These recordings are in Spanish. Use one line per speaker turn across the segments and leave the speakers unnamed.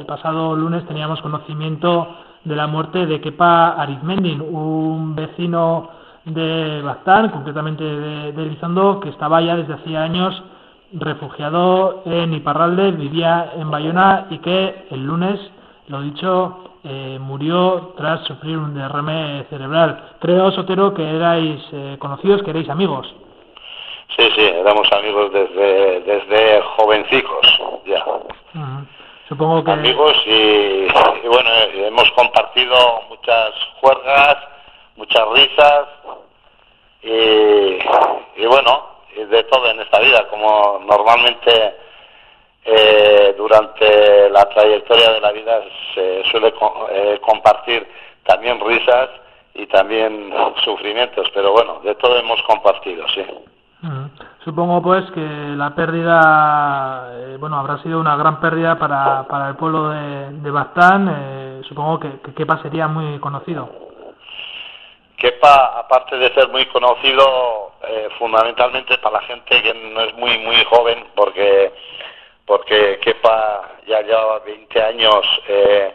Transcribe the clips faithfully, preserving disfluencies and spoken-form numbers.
pasado lunes teníamos conocimiento de la muerte de Kepa Arizmendi, un vecino de Baztán, concretamente de, de Elizondo, que estaba ya desde hacía años refugiado en Iparralde, vivía en Bayona y que el lunes, lo dicho, eh, murió tras sufrir un derrame cerebral. Creo, Sotero, que erais eh, conocidos, que erais amigos.
Sí, sí, éramos amigos desde desde jovencicos, ya.
Uh-huh. Supongo que...
Amigos y, y bueno, hemos compartido muchas juergas, muchas risas y, y bueno, y de todo en esta vida, como normalmente eh, durante la trayectoria de la vida se suele co- eh, compartir también risas y también sufrimientos, pero bueno, de todo hemos compartido, sí.
Uh-huh. Supongo pues que la pérdida, eh, bueno, habrá sido una gran pérdida para, para el pueblo de, de Baztán. Eh, supongo que, que Kepa sería muy conocido.
Kepa, aparte de ser muy conocido, eh, fundamentalmente para la gente que no es muy muy joven, porque porque Kepa ya llevaba veinte años eh,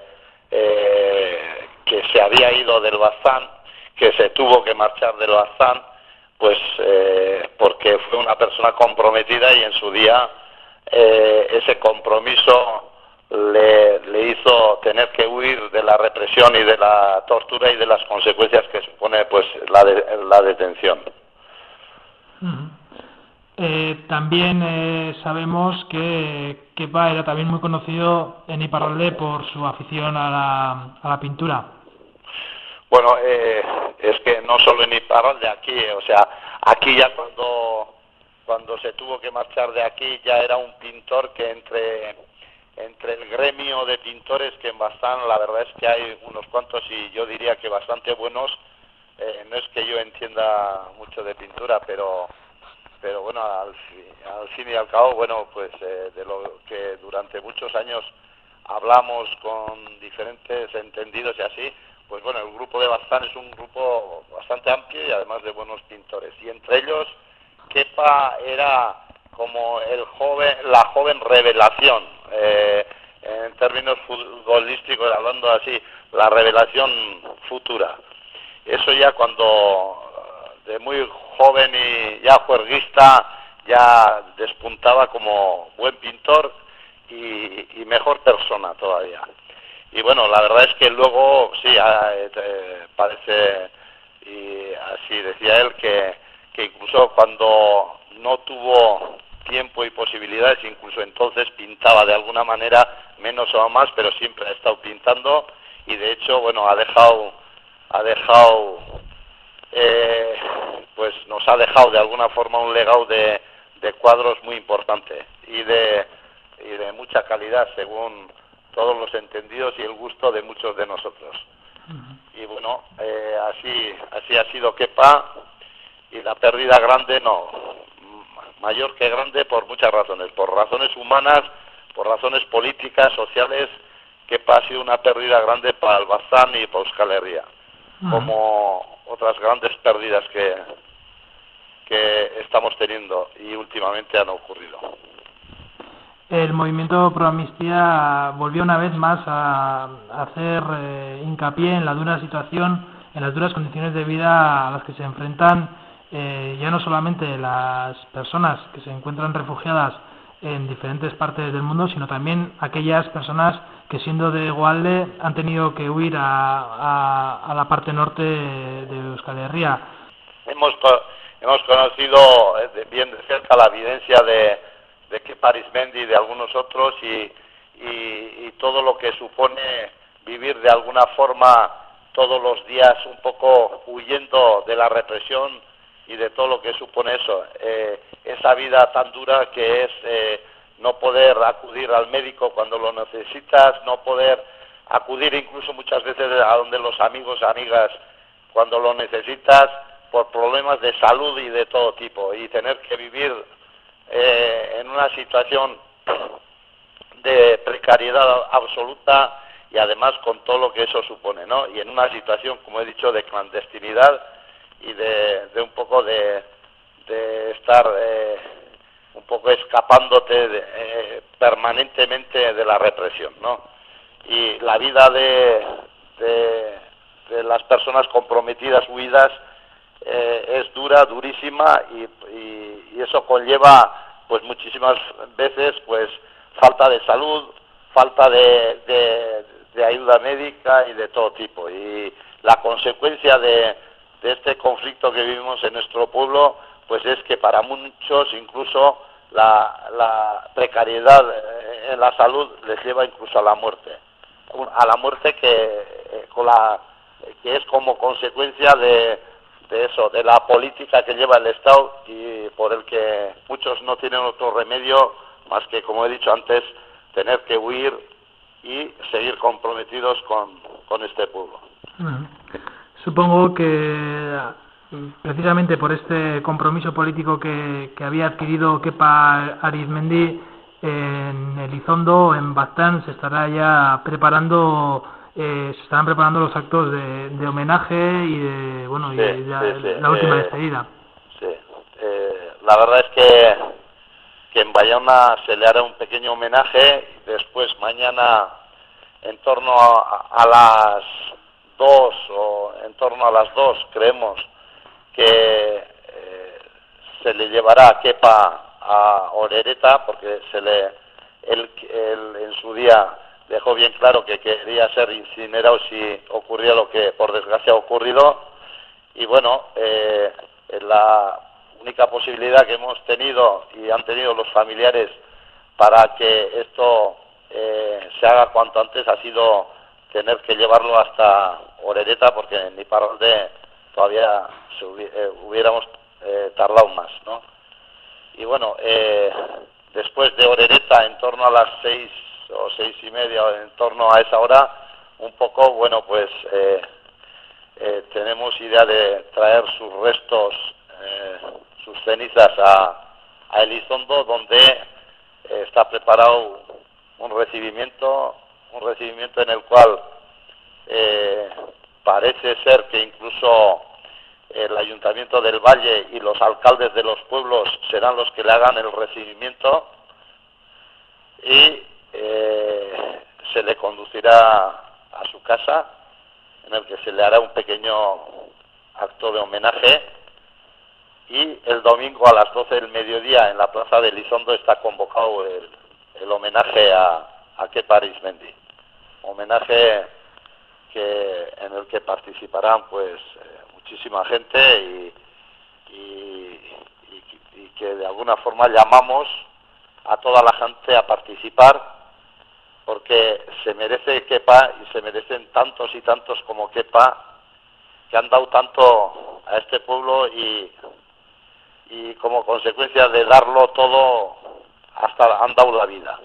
eh, que se había ido del Baztán, que se tuvo que marchar del Baztán, pues eh, porque fue una persona comprometida y en su día eh, ese compromiso le, le hizo tener que huir de la represión y de la tortura y de las consecuencias que supone pues la, de, la detención.
Uh-huh. Eh, también eh, sabemos que Kepa era también muy conocido en Iparralde por su afición a la, a la pintura.
Bueno, eh, es que no solo en Iparralde, aquí, eh, o sea, aquí ya cuando cuando se tuvo que marchar de aquí ya era un pintor que entre entre el gremio de pintores que en Baztán la verdad es que hay unos cuantos y yo diría que bastante buenos. Eh, no es que yo entienda mucho de pintura, pero pero bueno, al, al fin y al cabo, bueno, pues eh, de lo que durante muchos años hablamos con diferentes entendidos y así, pues bueno, el grupo de Baztán es un grupo bastante amplio y además de buenos pintores. Y entre ellos, Kepa era como el joven, la joven revelación, eh, en términos futbolísticos, hablando así, la revelación futura. Eso ya cuando de muy joven y ya juerguista ya despuntaba como buen pintor y, y mejor persona todavía. Y bueno, la verdad es que luego sí, eh, parece, y así decía él, que, que incluso cuando no tuvo tiempo y posibilidades, incluso entonces pintaba de alguna manera, menos o más, pero siempre ha estado pintando y de hecho, bueno, ha dejado, ha dejado, eh, pues nos ha dejado de alguna forma un legado de, de cuadros muy importante y de, y de mucha calidad según todos los entendidos y el gusto de muchos de nosotros. Uh-huh. Y bueno, eh, así, así ha sido Kepa y la pérdida grande no, mayor que grande por muchas razones, por razones humanas, por razones políticas, sociales. Kepa ha sido una pérdida grande para el Baztán y para Euskal Herria, uh-huh. como otras grandes pérdidas que, que estamos teniendo y últimamente han ocurrido.
El movimiento Pro Amnistía volvió una vez más a, a hacer eh, hincapié en la dura situación, en las duras condiciones de vida a las que se enfrentan eh, ya no solamente las personas que se encuentran refugiadas en diferentes partes del mundo, sino también aquellas personas que siendo de Egualde han tenido que huir a, a, a la parte norte de Euskal Herria.
Hemos, hemos conocido bien de cerca la evidencia de de Kepa Arizmendi y de algunos otros y, y, y todo lo que supone vivir de alguna forma todos los días un poco huyendo de la represión y de todo lo que supone eso, eh, esa vida tan dura que es eh, no poder acudir al médico cuando lo necesitas, no poder acudir incluso muchas veces a donde los amigos, amigas cuando lo necesitas por problemas de salud y de todo tipo y tener que vivir Eh, en una situación de precariedad absoluta y además con todo lo que eso supone, ¿no? Y en una situación, como he dicho, de clandestinidad y de, de un poco de, de estar eh, un poco escapándote de, eh, permanentemente de la represión, ¿no? y la vida de, de, de las personas comprometidas, huidas, eh, es dura, durísima, y, y, y eso conlleva pues muchísimas veces pues falta de salud, falta de, de, de ayuda médica y de todo tipo. Y la consecuencia de, de este conflicto que vivimos en nuestro pueblo pues es que para muchos incluso la, la precariedad en la salud les lleva incluso a la muerte, a la muerte que, con la, que es como consecuencia de, de eso, de la política que lleva el Estado y por el que muchos no tienen otro remedio más que, como he dicho antes, tener que huir y seguir comprometidos con, con este pueblo.
Bueno, supongo que precisamente por este compromiso político que, que había adquirido Kepa Arizmendi, en Elizondo, en Baztán, se estará ya preparando, eh, se estarán preparando los actos de, de homenaje y de, bueno,
sí,
y ya,
sí, sí.
la última
eh,
despedida.
Sí, eh, la verdad es que, que en Bayona se le hará un pequeño homenaje, y después mañana en torno a, a las dos o en torno a las dos creemos que eh, se le llevará a Kepa a Orereta, porque se le él, él en su día dejó bien claro que quería ser incinerado si ocurría lo que por desgracia ha ocurrido. Y bueno, eh, la única posibilidad que hemos tenido y han tenido los familiares para que esto eh, se haga cuanto antes ha sido tener que llevarlo hasta Orereta, porque en Iparralde todavía se hubi- eh, hubiéramos eh, tardado más, ¿no? Y bueno, eh, después de Orereta, en torno a las seis o seis y media, o en torno a esa hora, un poco, bueno, pues eh, eh, tenemos idea de traer sus restos, eh, sus cenizas a, a Elizondo, donde eh, está preparado un recibimiento, un recibimiento en el cual eh, parece ser que incluso el Ayuntamiento del Valle y los alcaldes de los pueblos serán los que le hagan el recibimiento, y eh, se le conducirá a su casa, en el que se le hará un pequeño acto de homenaje, y el domingo a las doce del mediodía en la plaza de Elizondo está convocado el, el homenaje a, a Kepa Arizmendi, homenaje que en el que participarán pues eh, muchísima gente y, y, y, y que de alguna forma llamamos a toda la gente a participar, porque se merece Kepa y se merecen tantos y tantos como Kepa, que han dado tanto a este pueblo y, y como consecuencia de darlo todo hasta han dado la vida.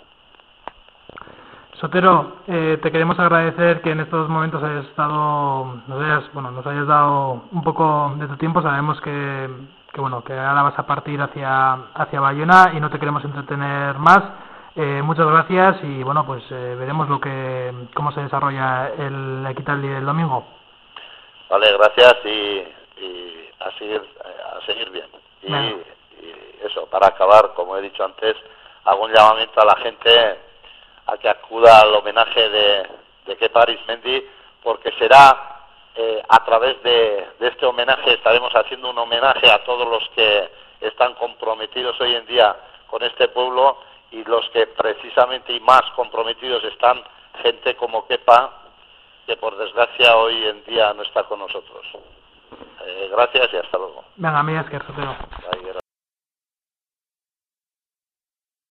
Sotero, eh, te queremos agradecer que en estos momentos hayas estado, nos hayas, bueno, nos hayas dado un poco de tu tiempo. Sabemos que, que bueno, que ahora vas a partir hacia hacia Bayona y no te queremos entretener más. Eh, muchas gracias y bueno, pues eh, veremos lo que cómo se desarrolla el Equitaldi del domingo.
Vale, gracias y, y a seguir a seguir bien. Y, y eso, para acabar, como he dicho antes, hago un llamamiento a la gente a que acuda al homenaje de, de Kepa Arizmendi, porque será eh, a través de, de este homenaje, estaremos haciendo un homenaje a todos los que están comprometidos hoy en día con este pueblo, y los que precisamente y más comprometidos están gente como Kepa, que por desgracia hoy en día no está con nosotros. Eh, gracias y hasta luego.
Venga, amigas, que Sotero.
Bye.